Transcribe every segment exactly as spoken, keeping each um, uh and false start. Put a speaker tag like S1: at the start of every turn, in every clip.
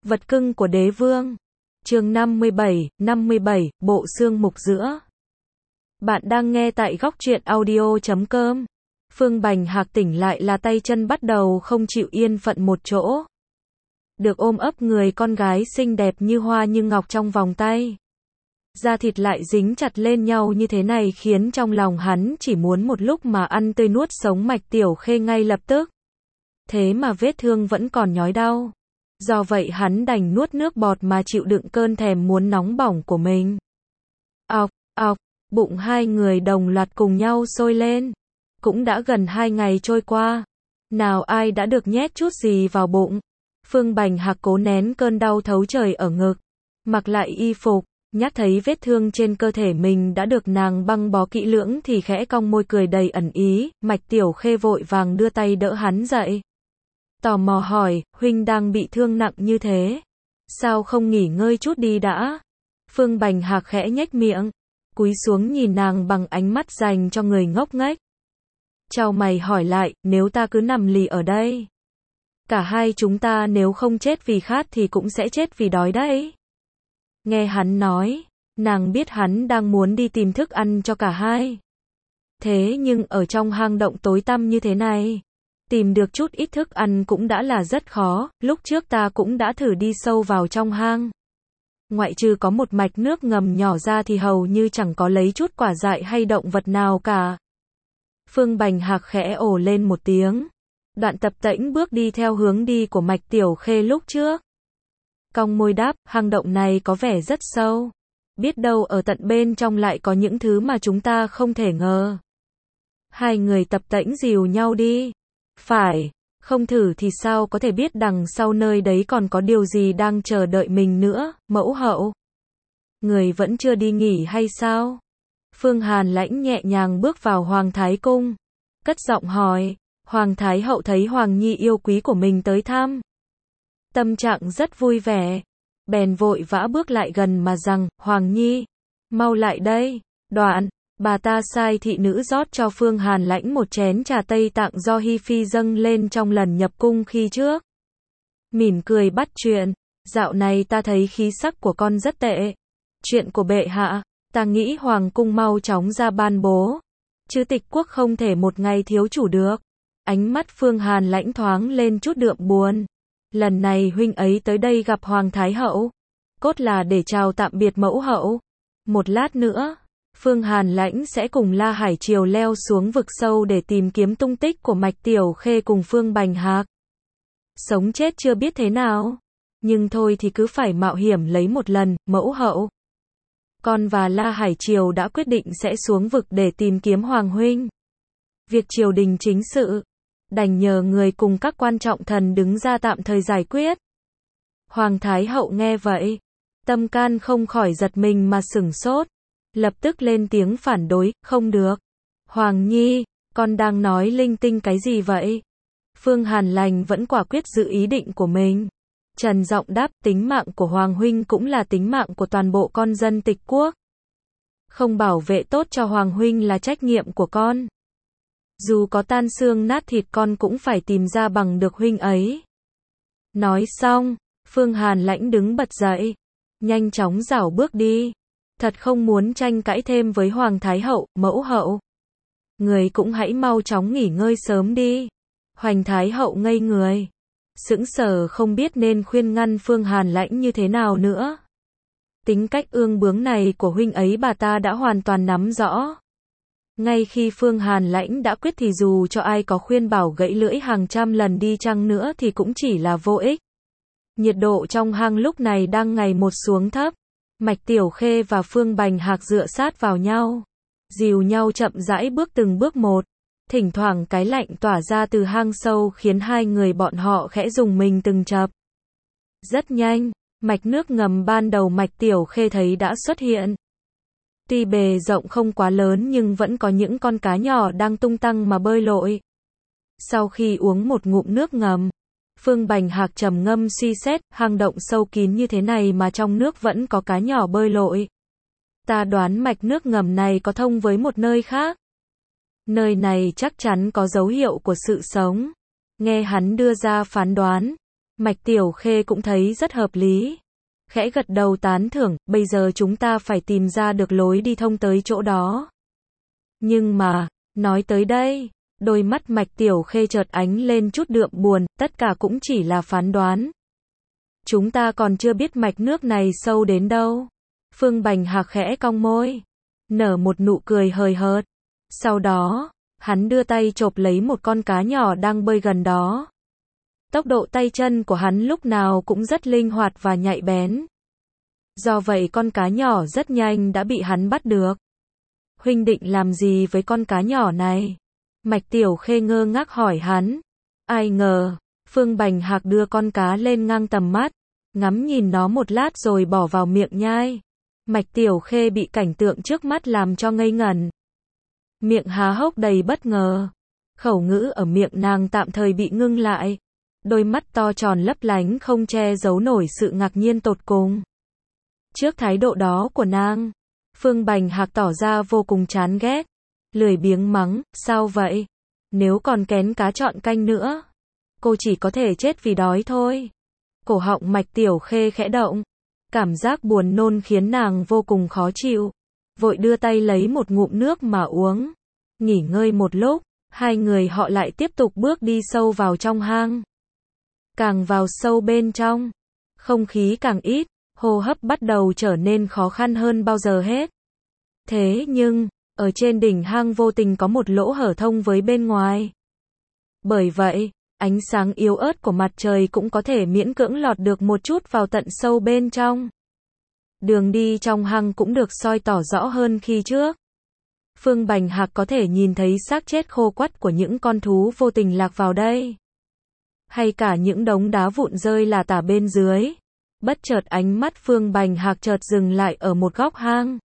S1: Vật cưng của đế vương. Chương năm mươi bảy, năm mươi bảy, bộ xương mục giữa. Bạn đang nghe tại góc truyện audio chấm com. Phương Bành Hạc tỉnh lại là tay chân bắt đầu không chịu yên phận một chỗ. Được ôm ấp người con gái xinh đẹp như hoa như ngọc trong vòng tay. Da thịt lại dính chặt lên nhau như thế này khiến trong lòng hắn chỉ muốn một lúc mà ăn tươi nuốt sống Mạch Tiểu Khê ngay lập tức. Thế mà vết thương vẫn còn nhói đau. Do vậy hắn đành nuốt nước bọt mà chịu đựng cơn thèm muốn nóng bỏng của mình. Ọc, ọc, bụng hai người đồng loạt cùng nhau sôi lên. Cũng đã gần hai ngày trôi qua. Nào ai đã được nhét chút gì vào bụng. Phương Bành Hạc cố nén cơn đau thấu trời ở ngực. Mặc lại y phục, nhắc thấy vết thương trên cơ thể mình đã được nàng băng bó kỹ lưỡng thì khẽ cong môi cười đầy ẩn ý. Mạch Tiểu Khê vội vàng đưa tay đỡ hắn dậy. Tò mò hỏi, huynh đang bị thương nặng như thế. Sao không nghỉ ngơi chút đi đã? Phương Bành Hạc khẽ nhếch miệng. Cúi xuống nhìn nàng bằng ánh mắt dành cho người ngốc nghếch. Chào mày hỏi lại, nếu ta cứ nằm lì ở đây. Cả hai chúng ta nếu không chết vì khát thì cũng sẽ chết vì đói đấy. Nghe hắn nói, nàng biết hắn đang muốn đi tìm thức ăn cho cả hai. Thế nhưng ở trong hang động tối tăm như thế này, tìm được chút ít thức ăn cũng đã là rất khó, lúc trước ta cũng đã thử đi sâu vào trong hang. Ngoại trừ có một mạch nước ngầm nhỏ ra thì hầu như chẳng có lấy chút quả dại hay động vật nào cả. Phương Bành Hạc khẽ ồ lên một tiếng. Đoạn tập tễnh bước đi theo hướng đi của Mạch Tiểu Khê lúc trước. Cong môi đáp, hang động này có vẻ rất sâu. Biết đâu ở tận bên trong lại có những thứ mà chúng ta không thể ngờ. Hai người tập tễnh dìu nhau đi. Phải, không thử thì sao có thể biết đằng sau nơi đấy còn có điều gì đang chờ đợi mình nữa, mẫu hậu. Người vẫn chưa đi nghỉ hay sao? Phương Hàn Lãnh nhẹ nhàng bước vào Hoàng Thái Cung. Cất giọng hỏi, Hoàng Thái Hậu thấy Hoàng Nhi yêu quý của mình tới thăm. Tâm trạng rất vui vẻ. Bèn vội vã bước lại gần mà rằng, Hoàng Nhi, mau lại đây. Đoạn, bà ta sai thị nữ rót cho Phương Hàn Lãnh một chén trà Tây Tạng do Hi Phi dâng lên trong lần nhập cung khi trước. Mỉm cười bắt chuyện, dạo này ta thấy khí sắc của con rất tệ. Chuyện của bệ hạ, ta nghĩ Hoàng cung mau chóng ra ban bố. Chứ tịch quốc không thể một ngày thiếu chủ được. Ánh mắt Phương Hàn Lãnh thoáng lên chút đượm buồn. Lần này huynh ấy tới đây gặp Hoàng Thái Hậu. Cốt là để chào tạm biệt mẫu hậu. Một lát nữa, Phương Hàn Lãnh sẽ cùng La Hải Triều leo xuống vực sâu để tìm kiếm tung tích của Mạch Tiểu Khê cùng Phương Bành Hạc. Sống chết chưa biết thế nào. Nhưng thôi thì cứ phải mạo hiểm lấy một lần, mẫu hậu. Con và La Hải Triều đã quyết định sẽ xuống vực để tìm kiếm Hoàng huynh. Việc triều đình chính sự, đành nhờ người cùng các quan trọng thần đứng ra tạm thời giải quyết. Hoàng Thái Hậu nghe vậy, tâm can không khỏi giật mình mà sửng sốt. Lập tức lên tiếng phản đối, không được. Hoàng Nhi, con đang nói linh tinh cái gì vậy? Phương Hàn Lành vẫn quả quyết giữ ý định của mình. Trần giọng đáp, tính mạng của Hoàng huynh cũng là tính mạng của toàn bộ con dân tịch quốc. Không bảo vệ tốt cho Hoàng huynh là trách nhiệm của con. Dù có tan xương nát thịt con cũng phải tìm ra bằng được huynh ấy. Nói xong, Phương Hàn Lãnh đứng bật dậy, nhanh chóng rảo bước đi. Thật không muốn tranh cãi thêm với Hoàng Thái Hậu, mẫu hậu. Người cũng hãy mau chóng nghỉ ngơi sớm đi. Hoàng Thái Hậu ngây người. Sững sờ không biết nên khuyên ngăn Phương Hàn Lãnh như thế nào nữa. Tính cách ương bướng này của huynh ấy bà ta đã hoàn toàn nắm rõ. Ngay khi Phương Hàn Lãnh đã quyết thì dù cho ai có khuyên bảo gãy lưỡi hàng trăm lần đi chăng nữa thì cũng chỉ là vô ích. Nhiệt độ trong hang lúc này đang ngày một xuống thấp. Mạch Tiểu Khê và Phương Bành Hạc dựa sát vào nhau, dìu nhau chậm rãi bước từng bước một. Thỉnh thoảng cái lạnh tỏa ra từ hang sâu khiến hai người bọn họ khẽ rùng mình từng chập. Rất nhanh, mạch nước ngầm ban đầu Mạch Tiểu Khê thấy đã xuất hiện. Tuy bề rộng không quá lớn nhưng vẫn có những con cá nhỏ đang tung tăng mà bơi lội. Sau khi uống một ngụm nước ngầm, Phương Bành Hạc trầm ngâm suy xét, hang động sâu kín như thế này mà trong nước vẫn có cá nhỏ bơi lội. Ta đoán mạch nước ngầm này có thông với một nơi khác. Nơi này chắc chắn có dấu hiệu của sự sống. Nghe hắn đưa ra phán đoán, Mạch Tiểu Khê cũng thấy rất hợp lý. Khẽ gật đầu tán thưởng, bây giờ chúng ta phải tìm ra được lối đi thông tới chỗ đó. Nhưng mà, nói tới đây, đôi mắt Mạch Tiểu Khê chợt ánh lên chút đượm buồn, tất cả cũng chỉ là phán đoán. Chúng ta còn chưa biết mạch nước này sâu đến đâu. Phương Bành Hạc khẽ cong môi, nở một nụ cười hời hợt. Sau đó, hắn đưa tay chộp lấy một con cá nhỏ đang bơi gần đó. Tốc độ tay chân của hắn lúc nào cũng rất linh hoạt và nhạy bén. Do vậy con cá nhỏ rất nhanh đã bị hắn bắt được. Huynh định làm gì với con cá nhỏ này? Mạch Tiểu Khê ngơ ngác hỏi hắn. Ai ngờ, Phương Bành Hạc đưa con cá lên ngang tầm mắt, ngắm nhìn nó một lát rồi bỏ vào miệng nhai. Mạch Tiểu Khê bị cảnh tượng trước mắt làm cho ngây ngẩn. Miệng há hốc đầy bất ngờ. Khẩu ngữ ở miệng nàng tạm thời bị ngưng lại. Đôi mắt to tròn lấp lánh không che giấu nổi sự ngạc nhiên tột cùng. Trước thái độ đó của nàng, Phương Bành Hạc tỏ ra vô cùng chán ghét. Lười biếng mắng, sao vậy? Nếu còn kén cá chọn canh nữa, cô chỉ có thể chết vì đói thôi. Cổ họng Mạch Tiểu Khê khẽ động. Cảm giác buồn nôn khiến nàng vô cùng khó chịu. Vội đưa tay lấy một ngụm nước mà uống. Nghỉ ngơi một lúc, hai người họ lại tiếp tục bước đi sâu vào trong hang. Càng vào sâu bên trong, không khí càng ít, hô hấp bắt đầu trở nên khó khăn hơn bao giờ hết. Thế nhưng, ở trên đỉnh hang vô tình có một lỗ hở thông với bên ngoài. Bởi vậy, ánh sáng yếu ớt của mặt trời cũng có thể miễn cưỡng lọt được một chút vào tận sâu bên trong. Đường đi trong hang cũng được soi tỏ rõ hơn khi trước. Phương Bành Hạc có thể nhìn thấy xác chết khô quắt của những con thú vô tình lạc vào đây. Hay cả những đống đá vụn rơi lả tả bên dưới. Bất chợt ánh mắt Phương Bành Hạc chợt dừng lại ở một góc hang.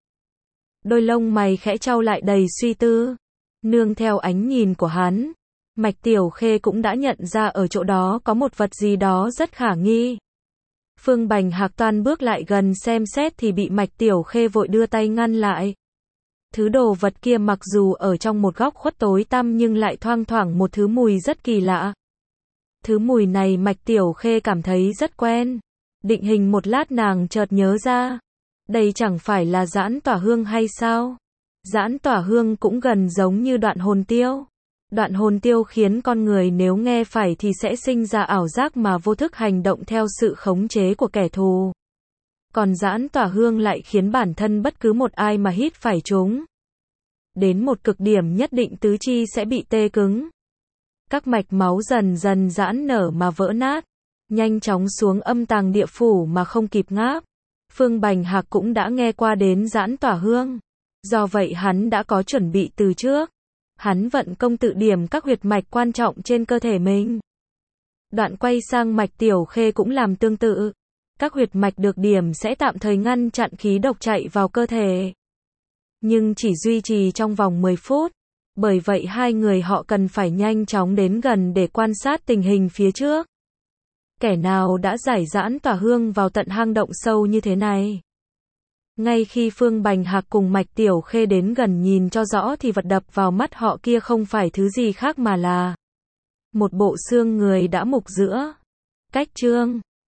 S1: Đôi lông mày khẽ chau lại đầy suy tư. Nương theo ánh nhìn của hắn, Mạch Tiểu Khê cũng đã nhận ra ở chỗ đó có một vật gì đó rất khả nghi. Phương Bành Hạc toan bước lại gần xem xét thì bị Mạch Tiểu Khê vội đưa tay ngăn lại. Thứ đồ vật kia mặc dù ở trong một góc khuất tối tăm nhưng lại thoang thoảng một thứ mùi rất kỳ lạ. Thứ mùi này Mạch Tiểu Khê cảm thấy rất quen. Định hình một lát nàng chợt nhớ ra. Đây chẳng phải là giãn tỏa hương hay sao? Giãn tỏa hương cũng gần giống như đoạn hồn tiêu. Đoạn hồn tiêu khiến con người nếu nghe phải thì sẽ sinh ra ảo giác mà vô thức hành động theo sự khống chế của kẻ thù. Còn giãn tỏa hương lại khiến bản thân bất cứ một ai mà hít phải chúng. Đến một cực điểm nhất định tứ chi sẽ bị tê cứng. Các mạch máu dần dần giãn nở mà vỡ nát. Nhanh chóng xuống âm tàng địa phủ mà không kịp ngáp. Phương Bành Hạc cũng đã nghe qua đến giãn tỏa hương. Do vậy hắn đã có chuẩn bị từ trước. Hắn vận công tự điểm các huyệt mạch quan trọng trên cơ thể mình. Đoạn quay sang Mạch Tiểu Khê cũng làm tương tự. Các huyệt mạch được điểm sẽ tạm thời ngăn chặn khí độc chạy vào cơ thể. Nhưng chỉ duy trì trong vòng mười phút. Bởi vậy hai người họ cần phải nhanh chóng đến gần để quan sát tình hình phía trước. Kẻ nào đã giải giãn tỏa hương vào tận hang động sâu như thế này? Ngay khi Phương Bành Hạc cùng Mạch Tiểu Khê đến gần nhìn cho rõ thì vật đập vào mắt họ kia không phải thứ gì khác mà là một bộ xương người đã mục giữa. Cách chương